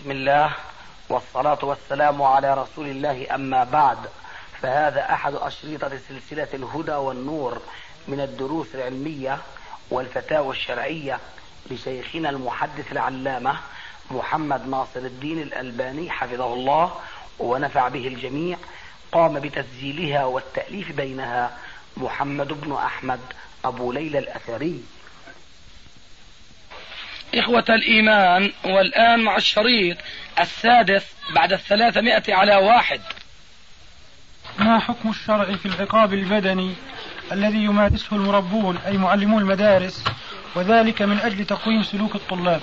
بسم الله والصلاة والسلام على رسول الله، أما بعد، فهذا أحد أشريطة سلسلة الهدى والنور من الدروس العلمية والفتاوى الشرعية لشيخنا المحدث العلامة محمد ناصر الدين الألباني حفظه الله ونفع به الجميع. قام بتسجيلها والتأليف بينها محمد بن أحمد أبو ليلى الأثري. إخوة الإيمان، والآن مع الشريط السادس بعد 300 ما حكم الشرع في العقاب البدني الذي يمارسه المربون أي معلمو المدارس، وذلك من أجل تقويم سلوك الطلاب؟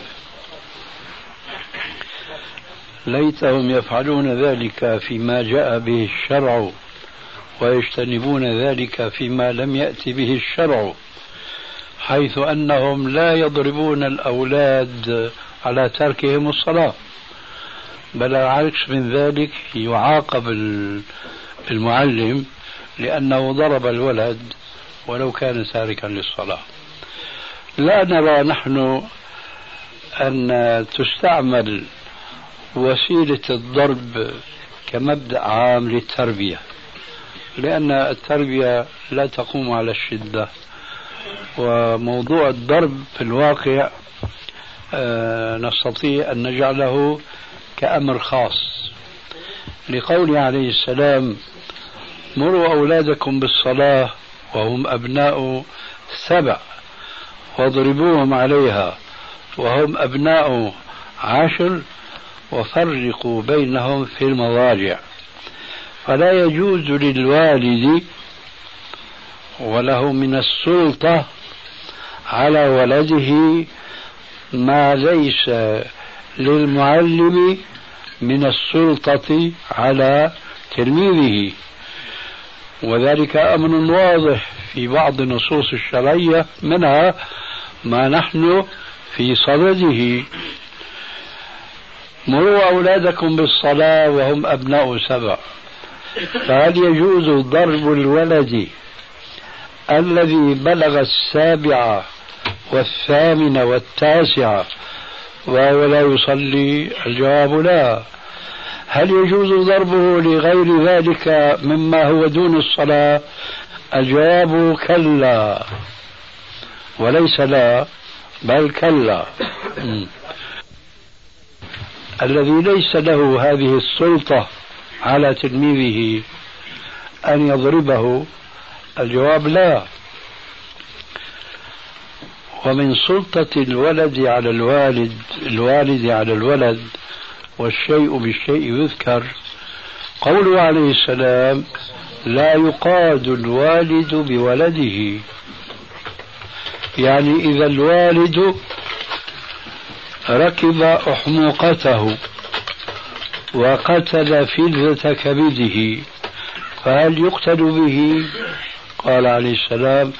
ليتهم يفعلون ذلك فيما جاء به الشرع ويجتنبون ذلك فيما لم يأتي به الشرع، حيث أنهم لا يضربون الأولاد على تركهم الصلاة، بل العكس من ذلك، يعاقب المعلم لأنه ضرب الولد ولو كان تاركا للصلاة. لا نرى نحن أن تستعمل وسيلة الضرب كمبدأ عام للتربية، لأن التربية لا تقوم على الشدة، وموضوع الضرب في الواقع نستطيع أن نجعله كأمر خاص، لقوله عليه السلام: مروا أولادكم بالصلاة وهم أبناء 7 واضربوهم عليها وهم أبناء 10 وفرقوا بينهم في المضاجع. فلا يجوز للوالد وله من السلطة على ولده ما ليس للمعلم من السلطة على تلميذه، وذلك أمر واضح في بعض النصوص الشرعية، منها ما نحن في صدده: مروا أولادكم بالصلاة وهم أبناء 7. فهل يجوز ضرب الولد الذي بلغ 7 و8 و9 وهو لا يصلي؟ الجواب لا. هل يجوز ضربه لغير ذلك مما هو دون الصلاة؟ الجواب كلا، وليس لا بل كلا. الذي ليس له هذه السلطة على تلميذه أن يضربه، الجواب لا. ومن سلطة الولد على الوالد على الولد، والشيء بالشيء يذكر، قوله عليه السلام: لا يقاد الوالد بولده. يعني إذا الوالد ركب أحموقته وقتل فلذة كبده فهل يقتل به؟ قال عليه السلام: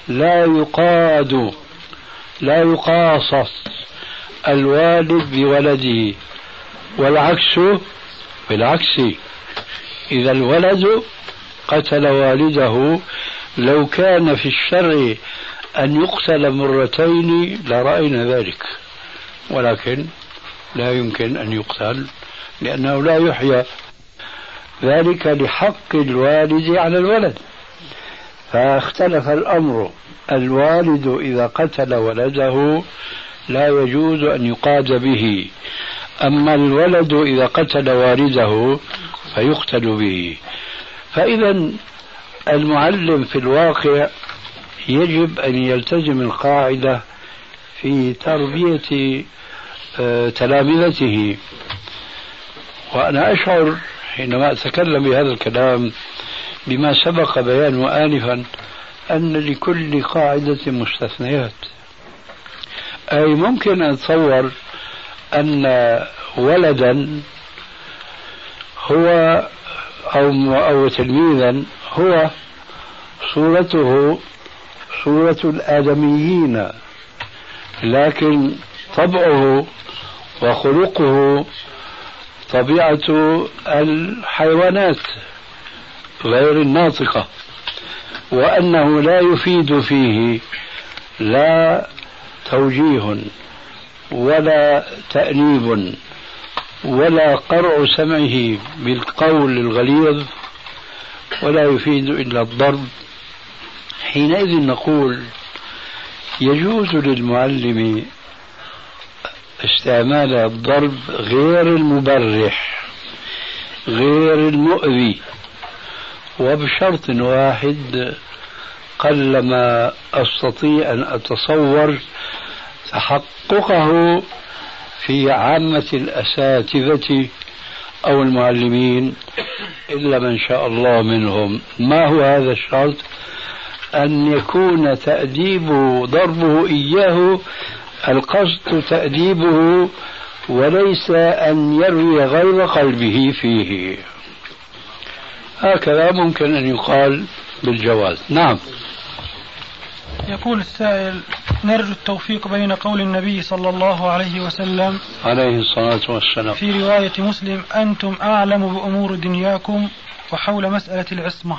لا يقاصص الوالد بولده، والعكس بالعكس. إذا الولد قتل والده لو كان في الشرع أن يقتل 2 لرأينا ذلك، ولكن لا يمكن أن يقتل لأنه لا يحيى، ذلك لحق الوالد على الولد. فاختلف الأمر، الوالد إذا قتل ولده لا يجوز أن يقاد به، أما الولد إذا قتل والده فيقتل به. فإذا المعلم في الواقع يجب أن يلتزم القاعدة في تربية تلامذته. وأنا أشعر حينما أتكلم بهذا الكلام بما سبق بيانه آنفا أن لكل قاعدة مستثنيات. أي ممكن أن أتصور أن ولدا هو أو تلميذا هو صورته صورة الآدميين، لكن طبعه وخلقه طبيعة الحيوانات غير الناطقة، وأنه لا يفيد فيه لا توجيه ولا تأنيب ولا قرع سمعه بالقول الغليظ ولا يفيد إلا الضرب، حينئذ نقول يجوز للمعلم استعمال الضرب غير المبرح غير المؤذي، وبشرط واحد قلما أستطيع أن أتصور تحققه في عامة الأساتذة أو المعلمين إلا من شاء الله منهم. ما هو هذا الشرط؟ أن يكون تأديبه ضربه إياه القصد تأديبه وليس أن يروي غيظ قلبه فيه. هكذا ممكن أن يقال بالجواز. نعم. يقول السائل: نرجو التوفيق بين قول النبي صلى الله عليه وسلم عليه الصلاة والسلام في رواية مسلم: أنتم أعلم بأمور دنياكم، وحول مسألة العصمة.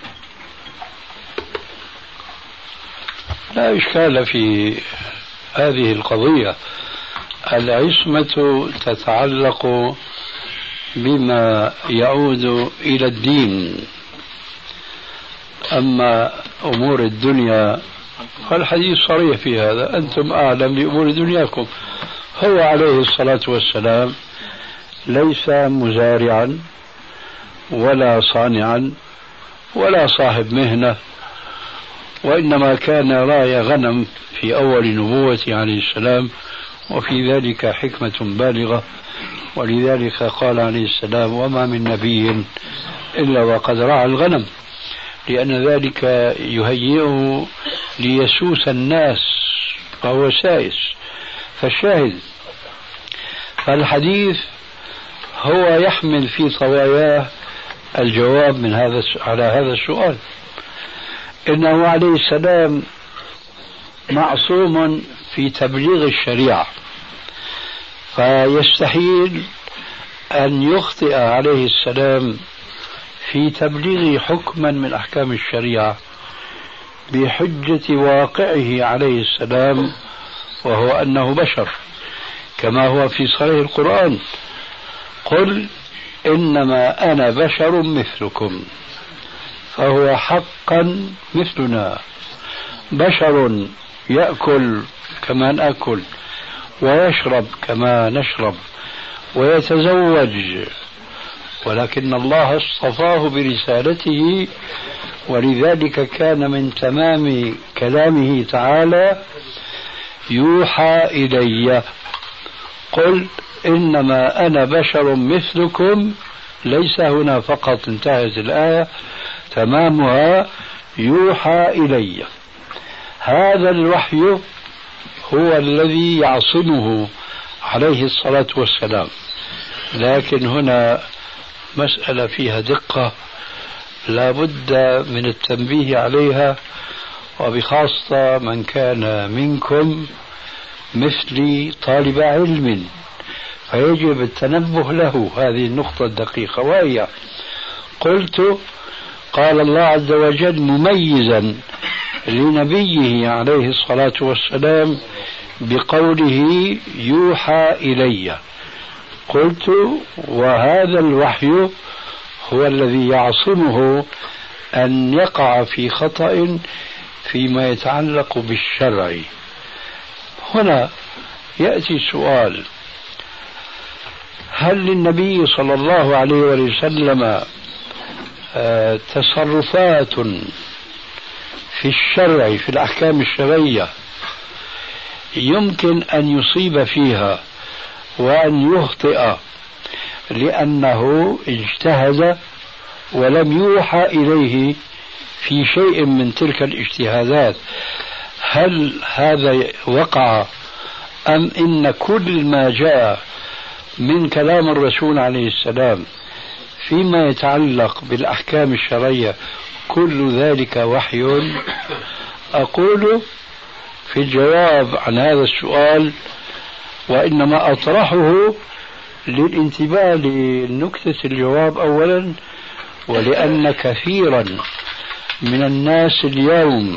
لا إشكال في هذه القضية. العصمة تتعلق بما يعود إلى الدين، أما أمور الدنيا فالحديث صريح في هذا: أنتم أعلم بأمور دنياكم. هو عليه الصلاة والسلام ليس مزارعا ولا صانعا ولا صاحب مهنة، وإنما كان راعي غنم في أول نبوته عليه السلام، وفي ذلك حكمة بالغة، ولذلك قال عليه السلام: وما من نبي إلا وقد رعى الغنم، لأن ذلك يهيئه ليسوس الناس فهو سائس. فالشاهد فالحديث هو يحمل في طواياه الجواب من على هذا السؤال. إنه عليه السلام معصوم في تبليغ الشريعة، فيستحيل أن يخطئ عليه السلام في تبليغ حكما من أحكام الشريعة بحجة واقعه عليه السلام، وهو أنه بشر، كما هو في صحيح القرآن: قل إنما أنا بشر مثلكم. فهو حقا مثلنا، بشر يأكل كما نأكل، ويشرب كما نشرب، ويتزوج، ولكن الله اصطفاه برسالته، ولذلك كان من تمام كلامه تعالى: يوحى إلي. قل إنما أنا بشر مثلكم، ليس هنا فقط انتهت الآية، تمامها يوحى إلي. هذا الوحي هو الذي يعصمه عليه الصلاة والسلام. لكن هنا مسألة فيها دقة لا بد من التنبيه عليها، وبخاصة من كان منكم مثلي طالب علم، فيجب التنبه له هذه النقطة الدقيقة. وهي قلت: قال الله عز وجل مميزا لنبيه عليه الصلاة والسلام بقوله يوحى إلي. قلت: وهذا الوحي هو الذي يعصمه أن يقع في خطأ فيما يتعلق بالشرع. هنا يأتي السؤال: هل للنبي صلى الله عليه وسلم تصرفات في الشرع في الأحكام الشرعية يمكن أن يصيب فيها وأن يخطئ لأنه اجتهد ولم يوحى إليه في شيء من تلك الاجتهادات؟ هل هذا وقع، أم إن كل ما جاء من كلام الرسول عليه السلام فيما يتعلق بالأحكام الشرعية كل ذلك وحي؟ أقول في الجواب عن هذا السؤال، وإنما أطرحه للانتباه لنكتة الجواب أولا، ولأن كثيرا من الناس اليوم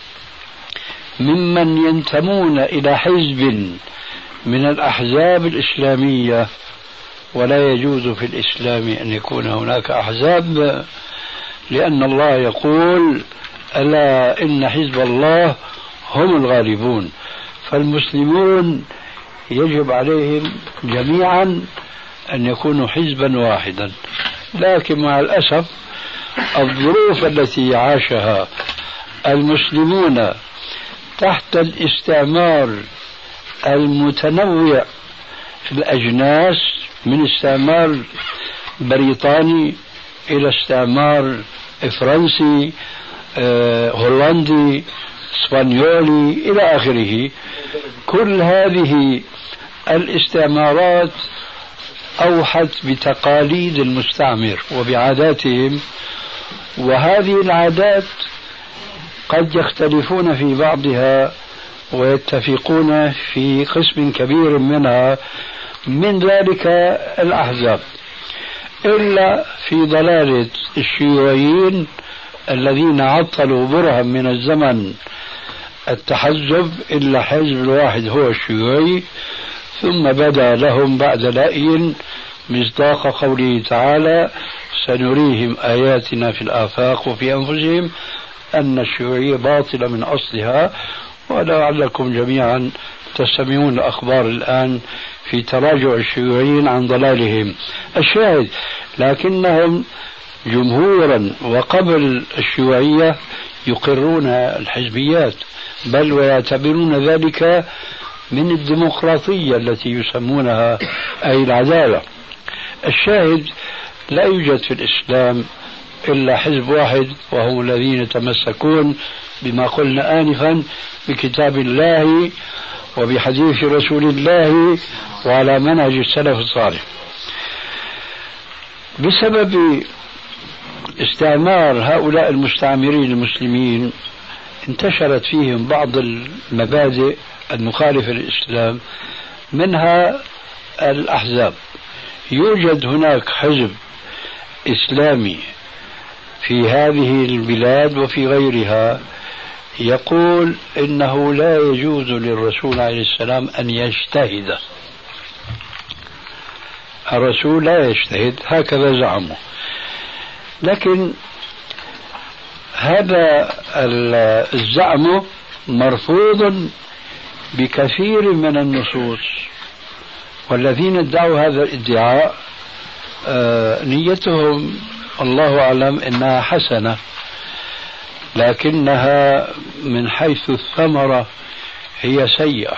ممن ينتمون إلى حزب من الأحزاب الإسلامية ولا يجوز في الإسلام أن يكون هناك أحزاب، لأن الله يقول ألا إن حزب الله هم الغالبون. فالمسلمون يجب عليهم جميعا أن يكونوا حزبا واحدا، لكن مع الأسف الظروف التي عاشها المسلمون تحت الاستعمار المتنوع في الأجناس، من استعمار بريطاني إلى استعمار فرنسي، هولندي، اسبانيولي إلى آخره، كل هذه الاستعمارات أوحت بتقاليد المستعمر وبعاداتهم، وهذه العادات قد يختلفون في بعضها ويتفقون في قسم كبير منها، من ذلك الأحزاب، إلا في ضلالة الشيوعيين الذين عطلوا برهًا من الزمن التحزب، إلا حزب الواحد هو الشيوعي، ثم بدا لهم بعد لأي مصداق قوله تعالى سنريهم آياتنا في الآفاق وفي أنفسهم أن الشيوعية باطلة من أصلها. ولعلكم جميعا تستمعون الأخبار الآن في تراجع الشيوعيين عن ضلالهم. الشاهد لكنهم جمهورا وقبل الشيوعية يقرون الحزبيات، بل ويعتبرون ذلك من الديمقراطية التي يسمونها أي العدالة. الشاهد لا يوجد في الإسلام إلا حزب واحد، وهم الذين يتمسكون بما قلنا آنفا بكتاب الله وبحديث رسول الله وعلى منهج السلف الصالح. بسبب استعمار هؤلاء المستعمرين المسلمين انتشرت فيهم بعض المبادئ المخالفة للإسلام، منها الأحزاب. يوجد هناك حزب إسلامي في هذه البلاد وفي غيرها يقول إنه لا يجوز للرسول عليه السلام أن يجتهد. الرسول لا يجتهد، هكذا زعموا. لكن هذا الزعم مرفوض بكثير من النصوص، والذين ادعوا هذا الادعاء نيتهم الله أعلم إنها حسنة، لكنها من حيث الثمرة هي سيئة،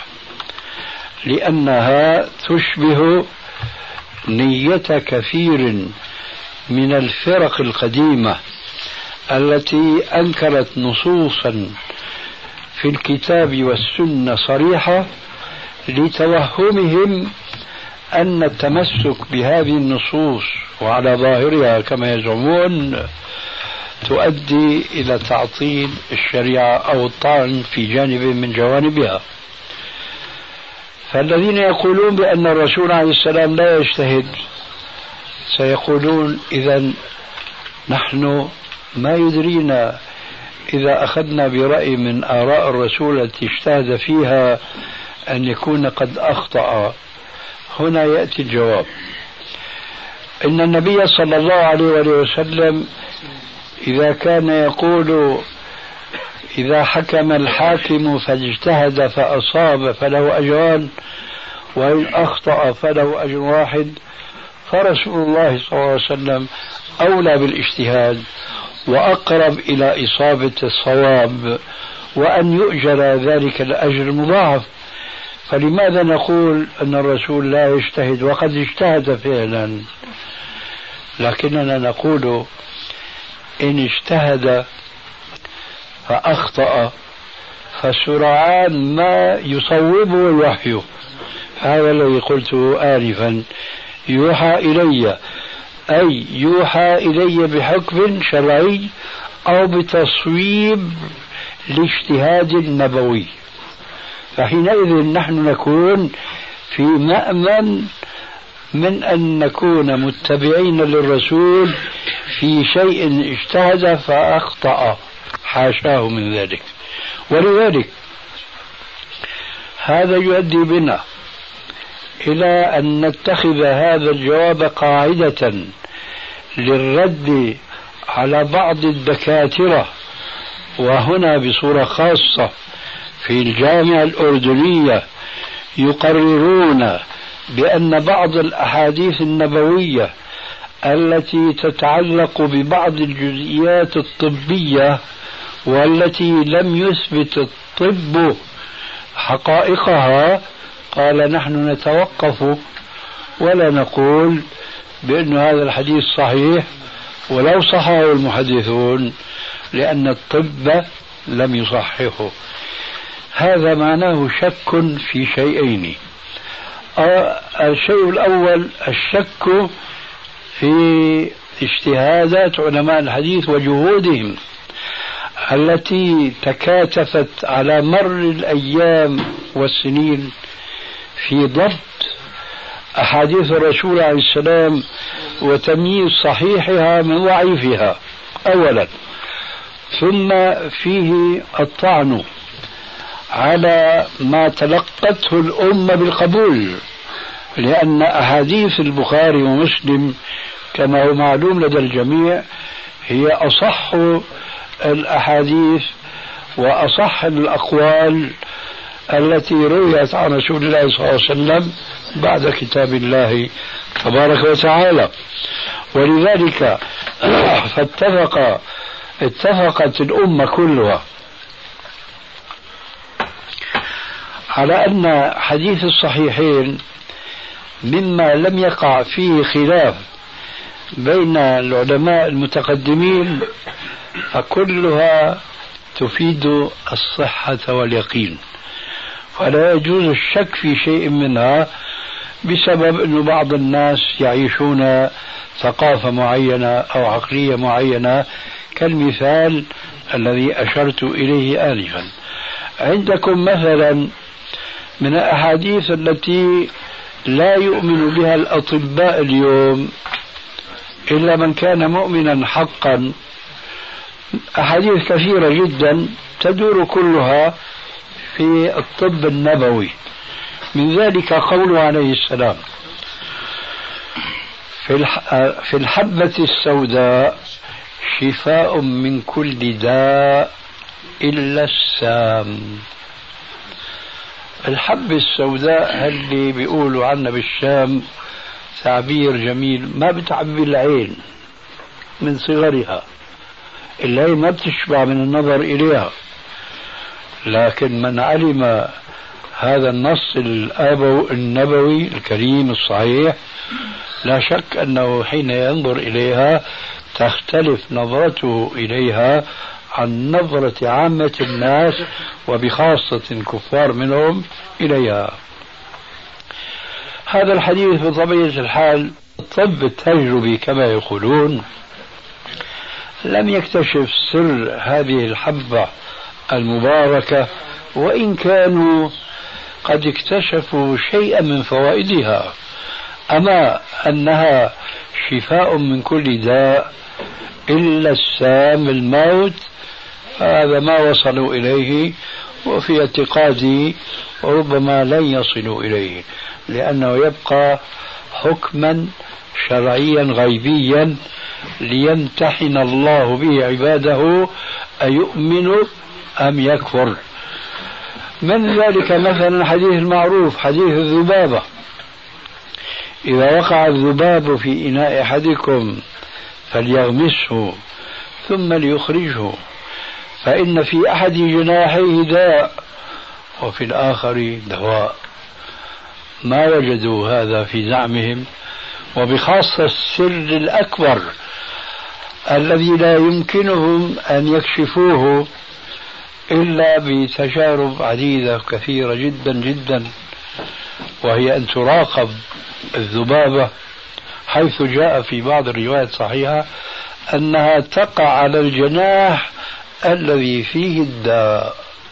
لأنها تشبه نية كثير من الفرق القديمة التي أنكرت نصوصا في الكتاب والسنة صريحة لتوهمهم أن التمسك بهذه النصوص وعلى ظاهرها كما يزعمون تؤدي إلى تعطيل الشريعة أو الطعن في جانب من جوانبها. فالذين يقولون بأن الرسول عليه السلام لا يجتهد سيقولون إذن نحن ما يدرينا إذا أخذنا برأي من آراء الرسول التي اجتهد فيها أن يكون قد أخطأ. هنا يأتي الجواب، إن النبي صلى الله عليه وسلم إذا كان يقول إذا حكم الحاكم فاجتهد فأصاب فله أجران وإن أخطأ فله أجر واحد، فرسول الله صلى الله عليه وسلم أولى بالاجتهاد وأقرب إلى إصابة الصواب وأن يؤجر ذلك الأجر المضاعف. فلماذا نقول أن الرسول لا يجتهد وقد اجتهد فعلا؟ لكننا نقول إن اجتهد فأخطأ فسرعان ما يصوبه الوحي. هذا الذي قلته آنفا، يوحى إلي، أي يوحى إلي بحكم شرعي أو بتصويب لاجتهاد نبوي، فحينئذ نحن نكون في مأمن من أن نكون متبعين للرسول في شيء اجتهد فأخطأ، حاشاه من ذلك. ولذلك هذا يؤدي بنا إلى أن نتخذ هذا الجواب قاعدة للرد على بعض الدكاترة، وهنا بصورة خاصة في الجامعة الأردنية يقررون بأن بعض الأحاديث النبوية التي تتعلق ببعض الجزئيات الطبية والتي لم يثبت الطب حقائقها، قال نحن نتوقف ولا نقول بأن هذا الحديث صحيح ولو صححه المحدثون، لأن الطب لم يصححه. هذا معناه شك في شيئين. الشيء الأول الشك في اجتهادات علماء الحديث وجهودهم التي تكاتفت على مر الأيام والسنين في ضبط أحاديث الرسول عليه السلام وتمييز صحيحها من ضعيفها أولا، ثم فيه الطعن على ما تلقته الأمة بالقبول، لأن أحاديث البخاري ومسلم كما هو معلوم لدى الجميع هي أصح الأحاديث وأصح الأقوال التي رويت عن رسول الله صلى الله عليه وسلم بعد كتاب الله تبارك وتعالى. ولذلك اتفقت الأمة كلها على أن حديث الصحيحين مما لم يقع فيه خلاف بين العلماء المتقدمين، فكلها تفيد الصحة واليقين، فلا يجوز الشك في شيء منها بسبب أن بعض الناس يعيشون ثقافة معينة أو عقلية معينة، كالمثال الذي أشرت إليه آنفا. عندكم مثلا من الأحاديث التي لا يؤمن بها الأطباء اليوم إلا من كان مؤمنا حقا، أحاديث كثيرة جدا تدور كلها في الطب النبوي. من ذلك قوله عليه السلام في الحبة السوداء شفاء من كل داء إلا السام. الحبة السوداء اللي بيقولوا عنها بالشام تعبير جميل، ما بتعبي العين من صغرها، العين ما بتشبع من النظر إليها، لكن من علم هذا النص النبوي الكريم الصحيح لا شك أنه حين ينظر إليها تختلف نظرته إليها عن نظرة عامة الناس وبخاصة الكفار منهم إليها. هذا الحديث بطبيعة الحال الطب التجربي كما يقولون لم يكتشف سر هذه الحبة المباركة، وإن كانوا قد اكتشفوا شيئا من فوائدها، أما أنها شفاء من كل داء إلا السام الموت، هذا ما وصلوا إليه، وفي اعتقادي ربما لن يصلوا إليه، لأنه يبقى حكما شرعيا غيبيا ليمتحن الله به عباده أيؤمن أم يكفر. من ذلك مثلا الحديث المعروف حديث الذبابة، إذا وقع الذباب في إناء أحدكم فليغمسه ثم ليخرجه، فإن في أحد جناحيه داء وفي الآخر دواء. ما وجدوا هذا في زعمهم، وبخاصة السر الأكبر الذي لا يمكنهم أن يكشفوه إلا بتجارب عديدة كثيرة جدا جدا، وهي أن تراقب الذبابة، حيث جاء في بعض الروايات الصحيحة أنها تقع على الجناح الذي فيه الداء.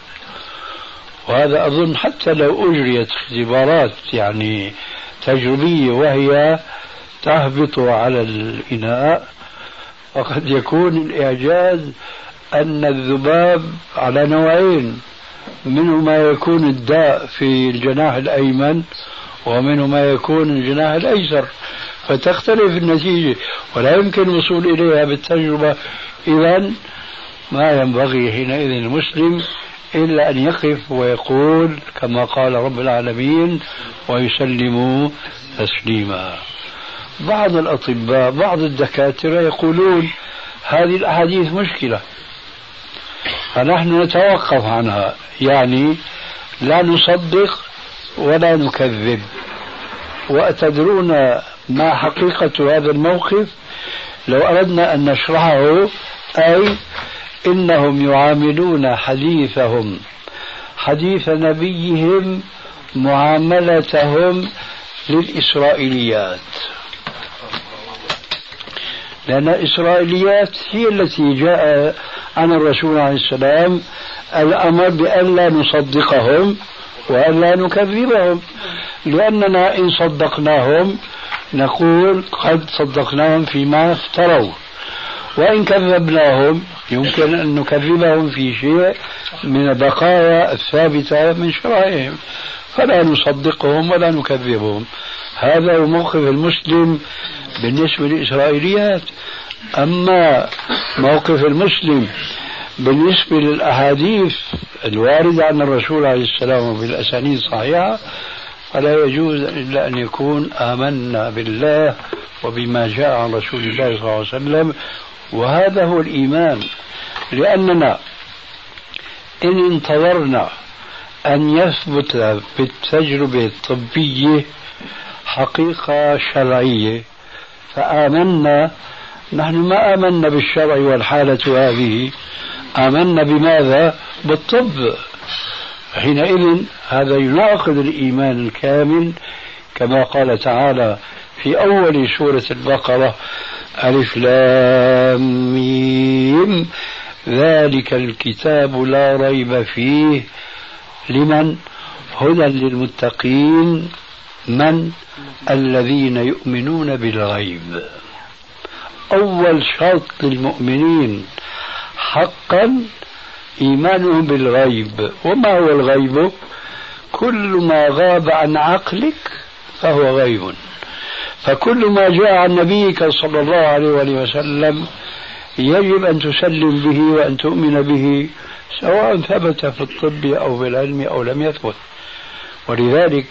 وهذا أظن حتى لو أجريت اختبارات يعني تجريبية وهي تهبط على الإناء، وقد يكون الإعجاز أن الذباب على نوعين، منه ما يكون الداء في الجناح الأيمن ومنه ما يكون الجناح الأيسر، فتختلف النتيجة ولا يمكن الوصول إليها بالتجربة. إذن ما ينبغي حينئذ المسلم إلا أن يقف ويقول كما قال رب العالمين ويسلموا تسليما. بعض الأطباء بعض الدكاترة يقولون هذه الأحاديث مشكلة، فنحن نتوقف عنها، يعني لا نصدق ولا نكذب. وأتدرون ما حقيقة هذا الموقف؟ لو أردنا أن نشرحه، أي إنهم يعاملون حديثهم حديث نبيهم معاملتهم للإسرائيليات، لأن الإسرائيليات هي التي جاء عن الرسول عليه السلام الأمر بأن لا نصدقهم وأن لا نكذبهم، لأننا إن صدقناهم نقول قد صدقناهم فيما افتروا، وإن كذبناهم يمكن أن نكذبهم في شيء من البقايا الثابتة من شرائعهم، فلا نصدقهم ولا نكذبهم. هذا هو موقف المسلم بالنسبة للإسرائيليات. أما موقف المسلم بالنسبة للأحاديث الواردة عن الرسول عليه السلام بالأسانيد الصحيحة فلا يجوز إلا أن يكون آمنا بالله وبما جاء عن رسول الله صلى الله عليه وسلم، وهذا هو الإيمان. لأننا إن انتظرنا أن يثبت بالتجربة الطبية حقيقة شرعية فآمنا، نحن ما آمنا بالشرع والحالة هذه، آمنا بماذا؟ بالطب. حينئذ هذا يناقض الإيمان الكامل، كما قال تعالى في أول سورة البقرة: ألف لام ميم ذلك الكتاب لا ريب فيه لمن هدى للمتقين من الذين يؤمنون بالغيب. أول شرط للمؤمنين حقا إيمانهم بالغيب. وما هو الغيب؟ كل ما غاب عن عقلك فهو غيب، فكل ما جاء عن نبيك صلى الله عليه وسلم يجب أن تسلم به وأن تؤمن به، سواء ثبت في الطب أو في العلم أو لم يثبت. ولذلك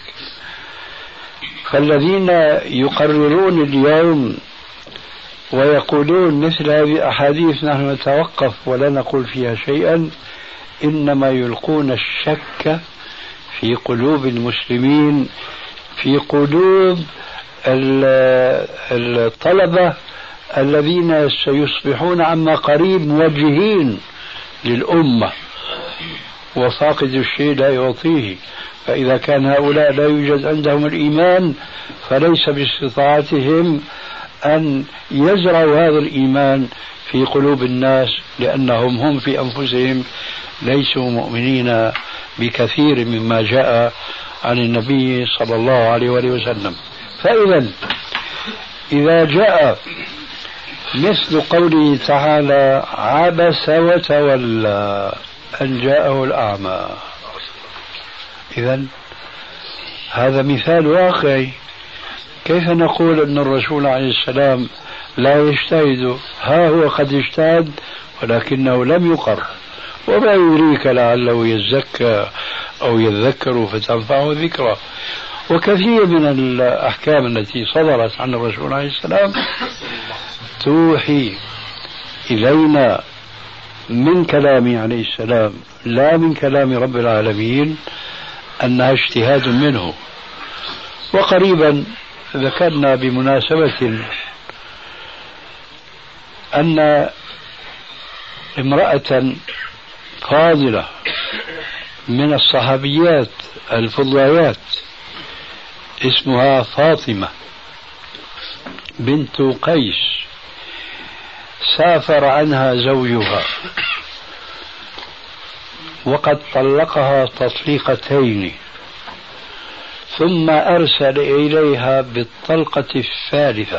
فالذين يقررون اليوم ويقولون مثل هذه الأحاديث نحن نتوقف ولا نقول فيها شيئا، إنما يلقون الشك في قلوب المسلمين، في قلوب الطلبة الذين سيصبحون عما قريب موجهين للأمة، وفاقد الشيء لا يعطيه. فإذا كان هؤلاء لا يوجد عندهم الإيمان فليس باستطاعتهم أن يزرعوا هذا الإيمان في قلوب الناس، لأنهم هم في أنفسهم ليسوا مؤمنين بكثير مما جاء عن النبي صلى الله عليه وسلم. فإذا إذا جاء مثل قوله تعالى: عبس وتولى أن جاءه الأعمى، إذن هذا مثال واقعي. كيف نقول أن الرسول عليه السلام لا يجتهد؟ ها هو قد اجتهد ولكنه لم يقر، وما يدريك لعله يزكى أو يذكر فتنفعه ذكرى. وكثير من الأحكام التي صدرت عن الرسول عليه السلام توحي إلينا من كلامه عليه السلام لا من كلام رب العالمين أنها اجتهاد منه. وقريبا ذكرنا بمناسبة أن امرأة فاضلة من الصحابيات الفضليات اسمها فاطمة بنت قيس سافر عنها زوجها وقد طلقها تطليقتين، ثم أرسل إليها بالطلقة الثالثة،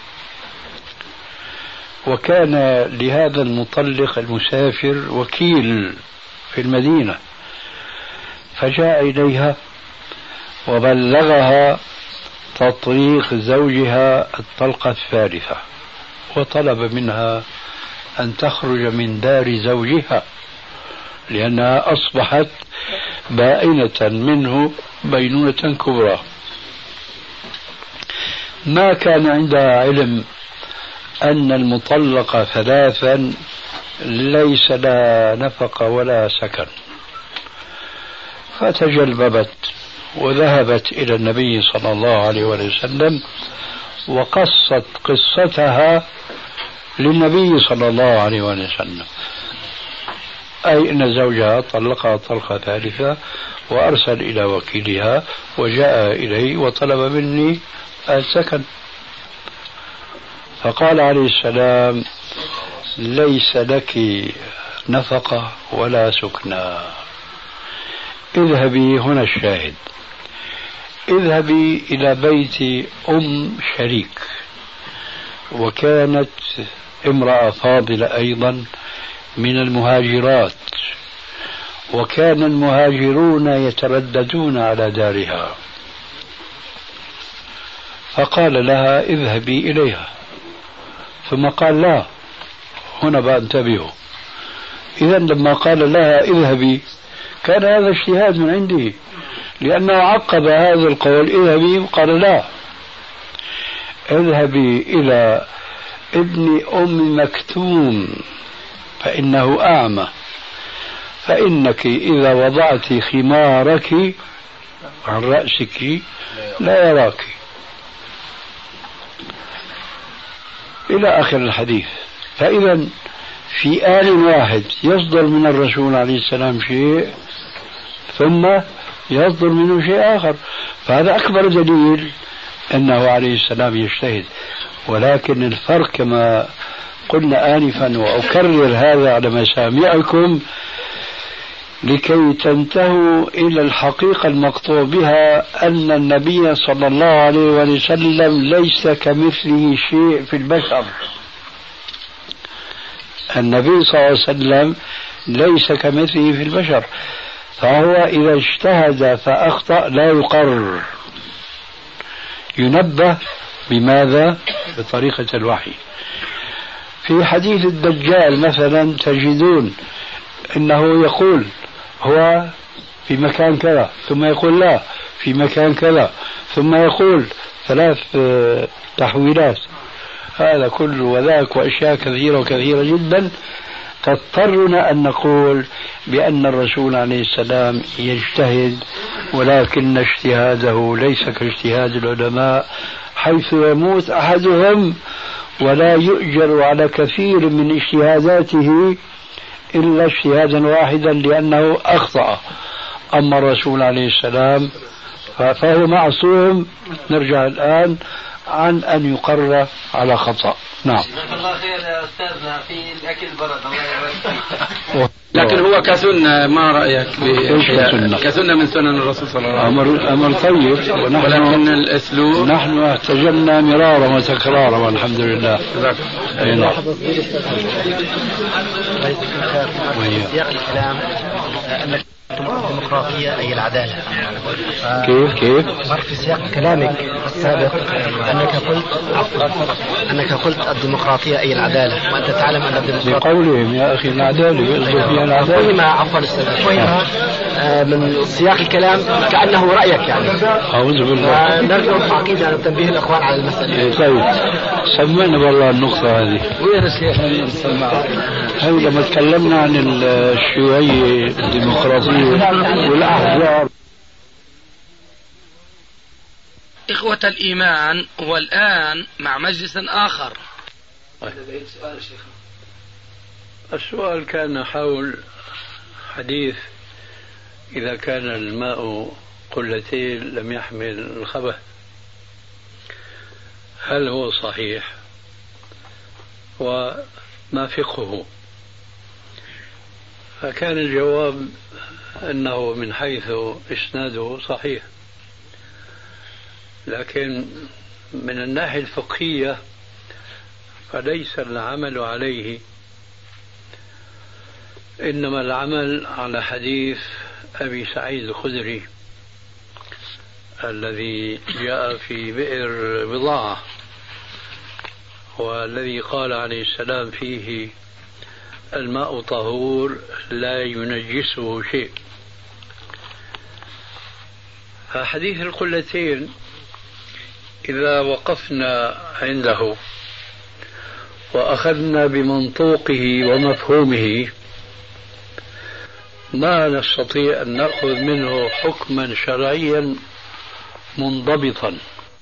وكان لهذا المطلق المسافر وكيل في المدينة، فجاء إليها وبلغها تطليق زوجها الطلقة الثالثة، وطلب منها أن تخرج من دار زوجها لأنها أصبحت بائنة منه بينونة كبرى. ما كان عندها علم أن المطلقة ثلاثا ليس لها نفقة ولا سكن، فتجلببت وذهبت إلى النبي صلى الله عليه وسلم وقصت قصتها للنبي صلى الله عليه وسلم، أي أن زوجها طلقها طلقة ثالثة وأرسل إلى وكيلها وجاء إليه وطلب مني السكن. فقال عليه السلام: ليس لك نفقة ولا سكنى، اذهبي، هنا الشاهد، اذهبي إلى بيت أم شريك، وكانت امرأة فاضلة أيضا من المهاجرات، وكان المهاجرون يترددون على دارها، فقال لها: اذهبي إليها. ثم قال: لا، هنا بقى انتبهوا، إذا لما قال لها اذهبي كان هذا اجتهاد من عندي، لأنه عقب هذا القول اذهبي وقال: لا، اذهبي إلى ابن أم مكتوم فإنه أعمى، فإنك إذا وضعت خمارك عن رأسك لا يراك، إلى آخر الحديث. فإذا في آن واحد يصدر من الرسول عليه السلام شيء ثم يصدر منه شيء آخر، فهذا أكبر دليل أنه عليه السلام يجتهد. ولكن الفرق كما قلنا آنفا وأكرر هذا على مسامعكم لكي تنتهوا إلى الحقيقة المقطوع بها، أن النبي صلى الله عليه وسلم ليس كمثله شيء في البشر. النبي صلى الله عليه وسلم ليس كمثله في البشر، فهو إذا اجتهد فأخطأ لا يقرر، ينبه. بماذا؟ بطريقة الوحي. في حديث الدجال مثلا تجدون أنه يقول هو في مكان كذا، ثم يقول لا في مكان كذا، ثم يقول 3 تحويلات. هذا كله وذاك وأشياء كثيرة وكثيرة جدا تضطرنا أن نقول بأن الرسول عليه السلام يجتهد، ولكن اجتهاده ليس كاجتهاد العلماء، حيث يموت أحدهم ولا يؤجر على كثير من اجتهاداته إلا اجتهادا واحدا لأنه أخطأ. أما الرسول عليه السلام فهو معصوم، نرجع الآن عن أن يقرر على خطأ. نعم. الله خير يا أستاذنا في الأكل برد، الله يبارك. لكن هو كسنة، ما رأيك كسنة من سنن الرسول صلى الله عليه وسلم؟ أمر طيب، ولكن الأسلوب نحن احتجمنا مرارا وتكرارا والحمد لله. سياق الكلام أنك الديمقراطية أي العدالة. كيف؟ مر في سياق كلامك السابق أنك قلت الديمقراطية أي العدالة، وأنت تعلم أن الديمقراطية بقولهم يا أخي العدالة يقصد فيها العدالة. فهم عفوا أستاذ، فهم من سياق الكلام كأنه رأيك يعني. أعوذ بالله. نرجو التعقيد على تنبيه الأخوان على المسألة. طيب سمعنا والله النقطة هذه. وين الشيخ نسمعها؟ هذه لما تكلمنا عن الشيوعية الديمقراطية والأحزاب. إخوة الإيمان، والآن مع مجلس آخر. السؤال كان حول حديث إذا كان الماء قلتين لم يحمل الخبث، هل هو صحيح وما فقهه؟ فكان الجواب أنه من حيث إسناده صحيح، لكن من الناحية الفقهية فليس العمل عليه، إنما العمل على حديث أبي سعيد الخدري الذي جاء في بئر بضاعة، والذي قال عليه السلام فيه الماء طهور لا ينجسه شيء. فحديث القلتين إذا وقفنا عنده وأخذنا بمنطوقه ومفهومه ما نستطيع أن نأخذ منه حكما شرعيا منضبطا.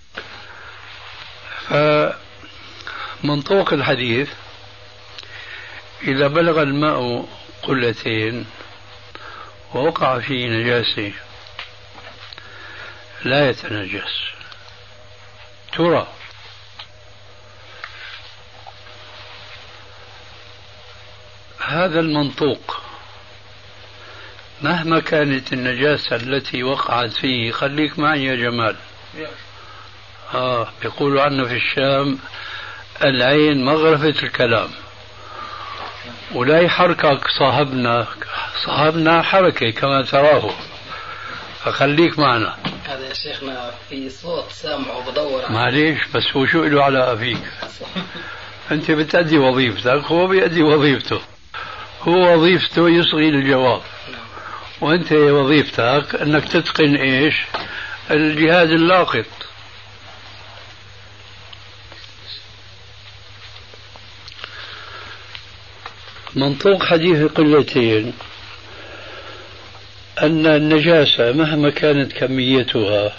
فمنطوق الحديث إذا بلغ الماء قلتين ووقع فيه نجاسة لا يتنجس. ترى هذا المنطوق مهما كانت النجاسة التي وقعت فيه، خليك معي يا جمال، بيقولوا عنا في الشام العين مغرفة الكلام، ولا يحركك صاحبنا حركة كما تراه، فخليك معنا. هذا يا شيخنا في صوت سامعه بدور معليش، بس هو شو له علاقة فيك؟ أنت بتأدي وظيفتك، هو بيأدي وظيفته. هو وظيفته يصغي الجواب، وأنت وظيفتك أنك تتقن إيش؟ الجهاد اللاقط. منطوق حديث القلتين أن النجاسة مهما كانت كميتها،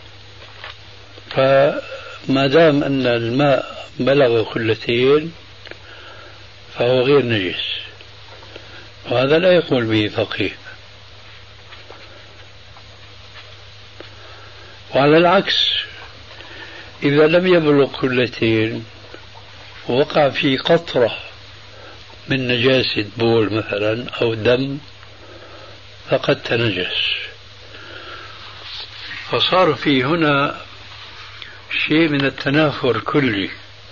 فما دام أن الماء بلغ قلتين فهو غير نجس، وهذا لا يقول به فقيه. وعلى العكس إذا لم يبلغ قلتين ووقع في قطرة من نجاسة بول مثلا أو دم فقد تنجس. فصار في هنا شيء من التنافر كلي.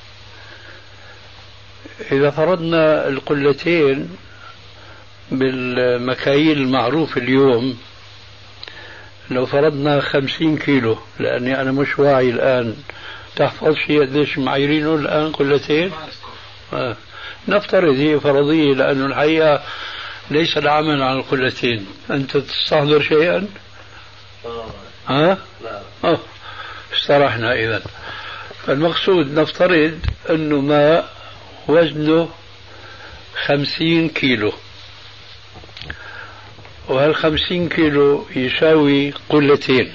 إذا فرضنا القلتين بالمكاييل المعروف اليوم، لو فرضنا 50 كيلو، لأني أنا مش واعي الآن، تحفظ شيء قديش معاييرينه الآن قلتين؟ نفترض هي فرضية، لأنه الحقيقة ليس العمل على القلتين. أنت تستحضر شيئا؟ ها؟ استرحنا إذن. فالمقصود نفترض أنه ماء وزنه 50 كيلو، وهال50 كيلو يساوي قلتين.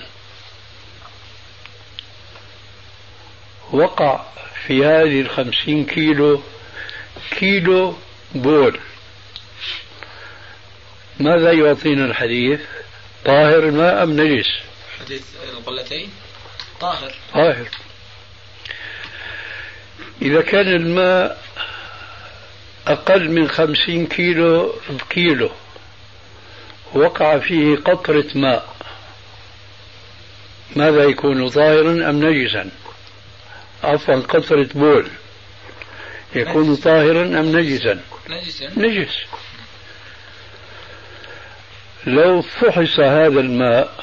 وقع في هذه 50 كيلو بول، ماذا يعطينا الحديث؟ طاهر الماء أم نجس؟ حديث القلتين طاهر. إذا كان الماء أقل من 50 كيلو بكيلو وقع فيه قطرة ماء، ماذا يكون؟ طاهرا أم نجسا؟ عفوا، قطرة بول يكون طاهرا أم نجسا؟ نجس. لو فحص هذا الماء،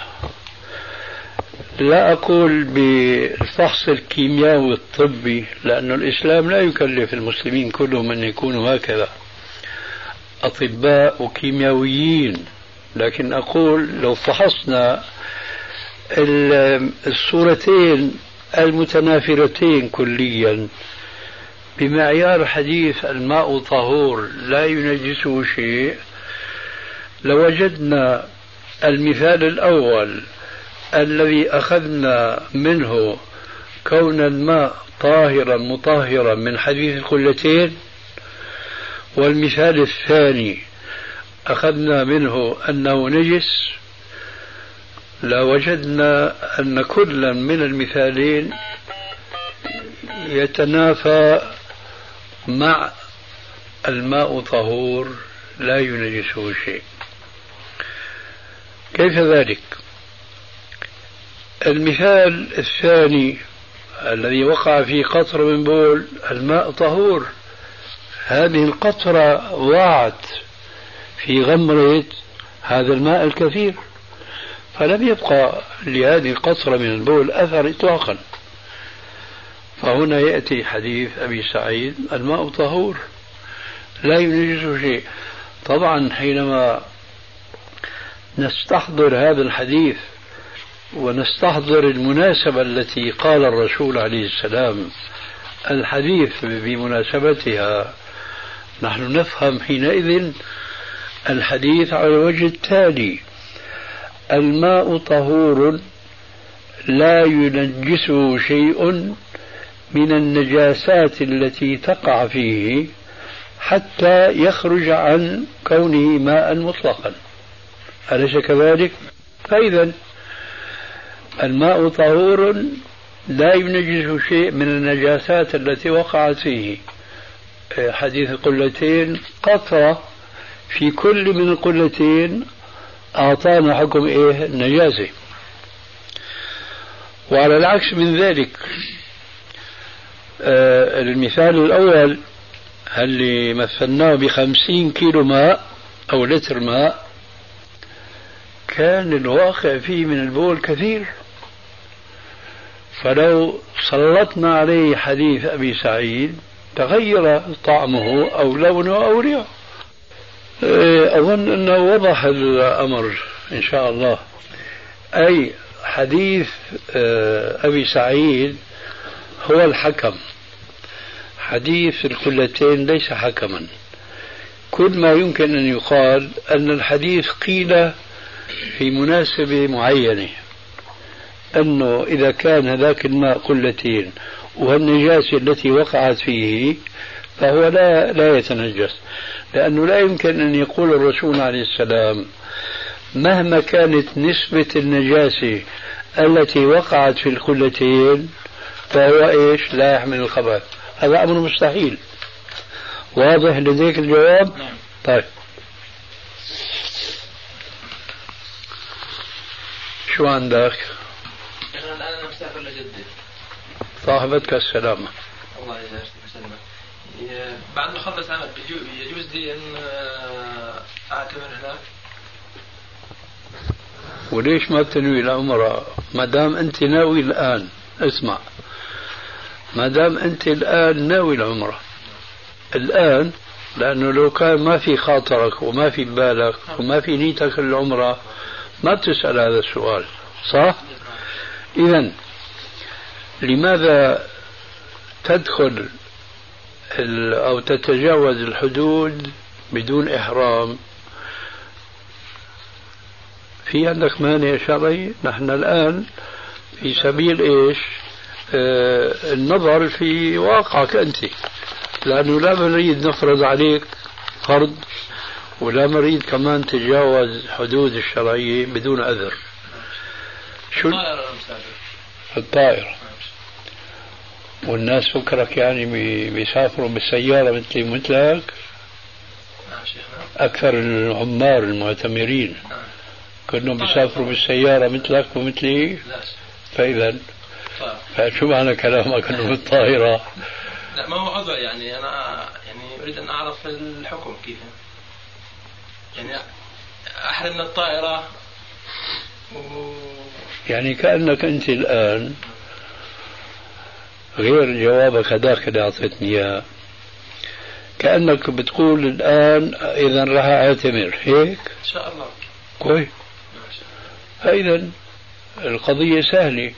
لا أقول بالفحص الكيميائي الطبي، لأن الإسلام لا يكلف المسلمين كلهم أن يكونوا هكذا أطباء وكيميائيين، لكن أقول لو فحصنا الصورتين المتنافرتين كليا بمعيار حديث الماء طهور لا ينجسه شيء، لوجدنا المثال الأول الذي أخذنا منه كون الماء طاهرا مطهرا من حديث القلتين، والمثال الثاني أخذنا منه أنه نجس، لوجدنا أن كل من المثالين يتنافى مع الماء طهور لا ينجسه شيء. كيف ذلك؟ المثال الثاني الذي وقع فيه قطرة من بول، الماء طهور، هذه القطرة ضاعت في غمرة هذا الماء الكثير، فلم يبقى لهذه القطرة من البول أثر إطلاقا. فهنا يأتي حديث أبي سعيد الماء طهور لا ينجسه شيء. طبعا حينما نستحضر هذا الحديث ونستحضر المناسبة التي قال الرسول عليه السلام الحديث بمناسبتها، نحن نفهم حينئذ الحديث على الوجه التالي: الماء طهور لا ينجسه شيء من النجاسات التي تقع فيه حتى يخرج عن كونه ماء مطلقا. أليس كذلك؟ فإذا الماء طهور لا ينجسه شيء من النجاسات التي وقعت فيه. حديث القلتين قطرة في كل من القلتين أعطانا حكم إيه؟ النجاسة. وعلى العكس من ذلك المثال الأول اللي مثلناه ب50 كيلو ماء أو لتر ماء كان الواقع فيه من البول كثير، فلو سلطنا عليه حديث أبي سعيد تغير طعمه أو لونه أو ريحه. أظن أنه وضح الأمر إن شاء الله. أي حديث أبي سعيد هو الحكم، حديث القلتين ليس حكما. كل ما يمكن أن يقال أن الحديث قيل في مناسبة معينة، أنه إذا كان ذاك الماء قلتين والنجاسة التي وقعت فيه فهو لا يتنجس، لأنه لا يمكن أن يقول الرسول عليه السلام مهما كانت نسبة النجاسة التي وقعت في القلتين فهو إيش لا يحمل الخبث. هذا أمر مستحيل. واضح لديك الجواب؟ طيب شو عندك؟ أنا مسافر لجدة. صاحبتك السلامة. الله يسلمك. بعد ما أخلص عمل يجوز لي أن أعتمر هناك؟ وليش ما تنوي العمرة ما دام أنت ناوي الآن؟ اسمع، ما دام أنت الآن ناوي العمرة الآن، لأنه لو كان ما في خاطرك وما في بالك وما في نيتك العمرة ما بتسأل هذا السؤال، صح؟ إذن لماذا تدخل أو تتجاوز الحدود بدون إحرام؟ في عندك مانع شرعي؟ نحن الآن في سبيل إيش؟ النظر في واقعك أنت، لأنه لا نريد نفرض عليك فرض ولا نريد كمان تجاوز حدود الشرعية بدون أذر. شو الطائرة؟ والناس فكرك يعني بيسافروا بالسيارة مثلي مثلك؟ أكثر العمار المعتمرين كلهم بيسافروا بالسيارة مثلك ومثلي؟ فإذا فشو معنى كلامك أنه بالطائرة؟ لا ما هو عذر، يعني أنا يعني أريد أن أعرف الحكم كيف، يعني أحرم من الطائرة يعني كأنك أنت الآن غير جوابك هذاك اللي أعطيتني إياه، كأنك بتقول الآن إذا راح أعتمر هيك إن شاء الله. كويس. فإذا القضية سهلة.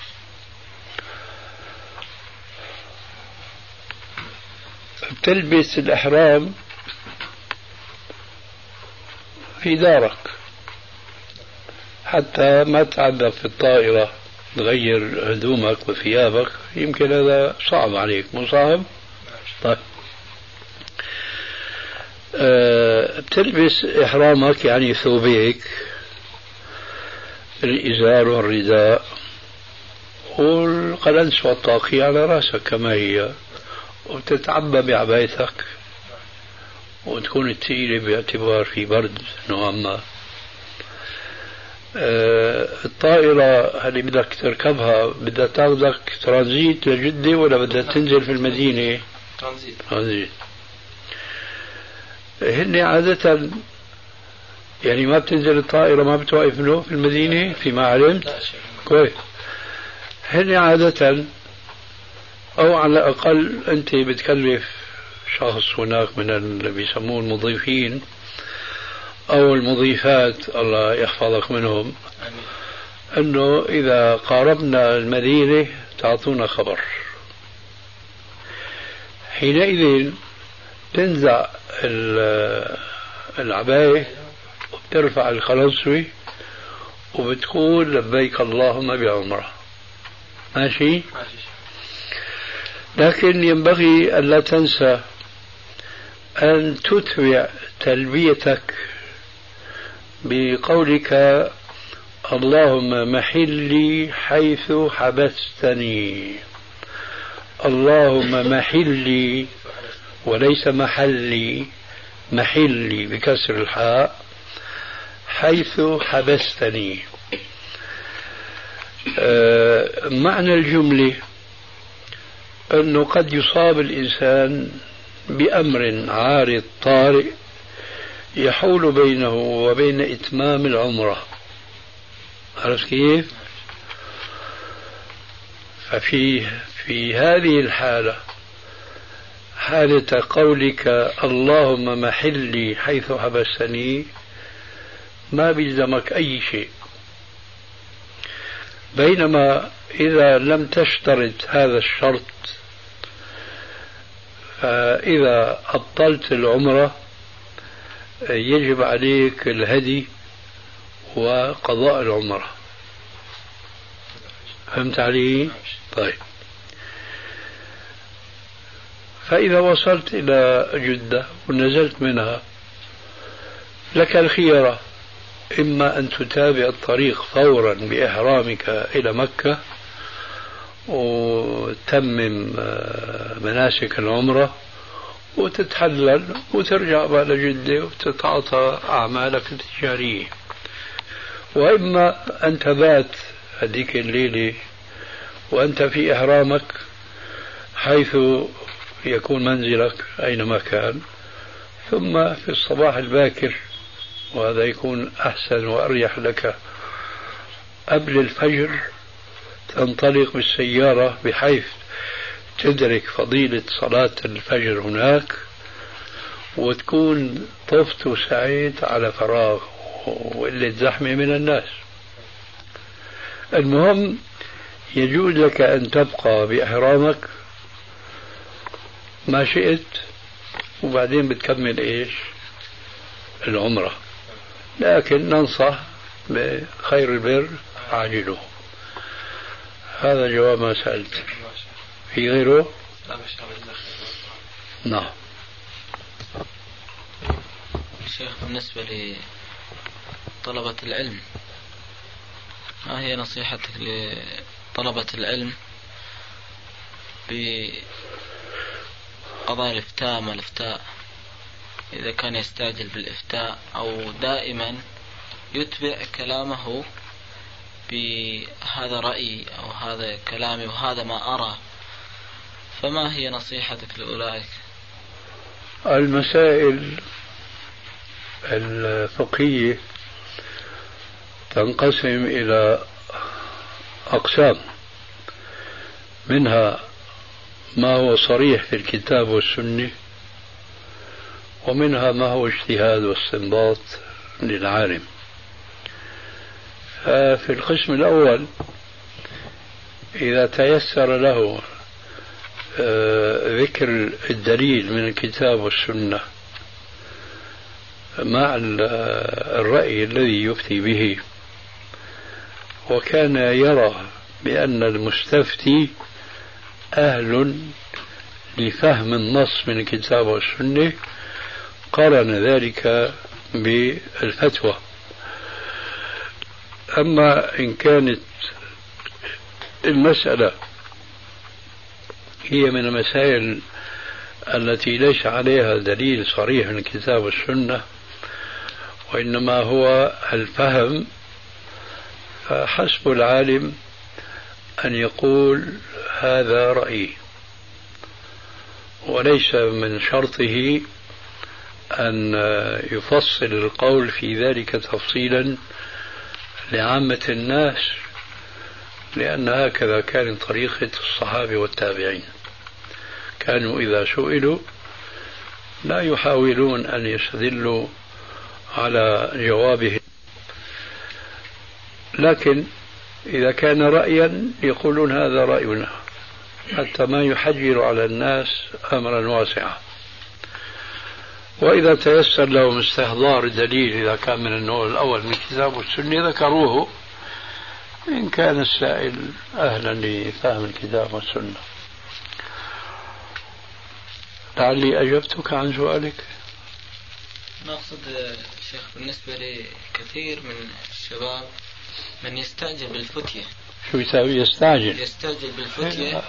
بتلبس الإحرام في دارك حتى ما تعذب في الطائرة تغير هدومك وثيابك، يمكن هذا صعب عليك، مو صعب؟ طيب بتلبس إحرامك يعني ثوبيك، الإزار والرداء والقلنس والطاقية على رأسك كما هي، وتتعبى بعبايتك وتكون الثقيلة باعتبار في برد نوعا ما. الطائرة اللي بدك تركبها بدها تاخذك ترانزيت لجدة ولا بدها تنزل في المدينة؟ ترانزيت. هن عادة يعني ما بتنزل الطائرة ما بتوقف له في المدينة فيما علمت؟ كويس. هن عادة أو على الأقل أنت بتكلف شخص هناك من اللي بيسموه المضيفين أو المضيفات الله يحفظك منهم أنه إذا قاربنا المدينة تعطونا خبر. حينئذ تنزع العباية وبترفع القلنسوة وبتقول لبيك اللهم بعمرة. ماشي؟ لكن ينبغي ألا تنسى أن تتبع تلبيتك بقولك اللهم محلي حيث حبستني. اللهم محلي وليس محلي، محلي بكسر الحاء حيث حبستني. معنى الجملة أنه قد يصاب الإنسان بأمر عارض طارئ يحول بينه وبين إتمام العمرة. عرفت كيف؟ في هذه الحالة، حالة قولك اللهم محلي حيث حبستني، ما بيلزمك أي شيء. بينما إذا لم تشترط هذا الشرط، فإذا أبطلت العمرة يجب عليك الهدي وقضاء العمرة. فهمت علي؟ طيب. فإذا وصلت إلى جدة ونزلت منها لك الخيرة، إما أن تتابع الطريق فورا بإحرامك إلى مكة وتمم مناسك العمرة وتتحلل وترجع بعد جدة وتتعاطى أعمالك التجارية، وإما أن تبات هذيك الليلة وأنت في إحرامك حيث يكون منزلك أينما كان، ثم في الصباح الباكر، وهذا يكون أحسن وأريح لك، قبل الفجر تنطلق بالسيارة بحيث تدرك فضيلة صلاة الفجر هناك وتكون طفت وسعيت على فراغ وقلة زحمة من الناس. المهم يجوز لك أن تبقى بإحرامك ما شئت، وبعدين بتكمل إيش؟ العمرة. لكن ننصح بخير البر عاجله. هذا جواب ما سألت. في غيره؟ نعم. شيخ، بالنسبة لطلبة العلم، ما هي نصيحتك لطلبة العلم بقضاء الإفتاء ما الإفتاء، إذا كان يستعجل بالإفتاء أو دائما يتبع كلامه بهذا رأيي أو هذا كلامي وهذا ما أرى، فما هي نصيحتك لأولئك؟ المسائل الفقهية تنقسم إلى أقسام، منها ما هو صريح في الكتاب والسنة، ومنها ما هو اجتهاد واستنباط للعالم. في القسم الأول إذا تيسر له ذكر الدليل من الكتاب والسنة مع الرأي الذي يفتي به، وكان يرى بأن المستفتي أهل لفهم النص من الكتاب والسنة، قارن ذلك بالفتوى. أما إن كانت المسألة هي من المسائل التي ليس عليها دليل صريح من الكتاب والسنة، وإنما هو الفهم، فحسب العالم أن يقول هذا رأيي، وليس من شرطه أن يفصل القول في ذلك تفصيلا لعامة الناس، لأن هكذا كانت طريقة الصحابة والتابعين، كانوا إذا سئلوا لا يحاولون أن يستدلوا على جوابهم، لكن إذا كان رأيا يقولون هذا رأينا، حتى ما يحجر على الناس أمرا واسعا. وإذا تيسر لهم استحضار دليل إذا كان من النوع الأول من الكتاب والسنة ذكروه، إن كان السائل أهلا لفهم الكتاب والسنة. لعلي أجبتك عن سؤالك. نقصد شيخ بالنسبة لكثير من الشباب من يستعجل بالفتية. شو يساوي؟ يستعجل بالفتية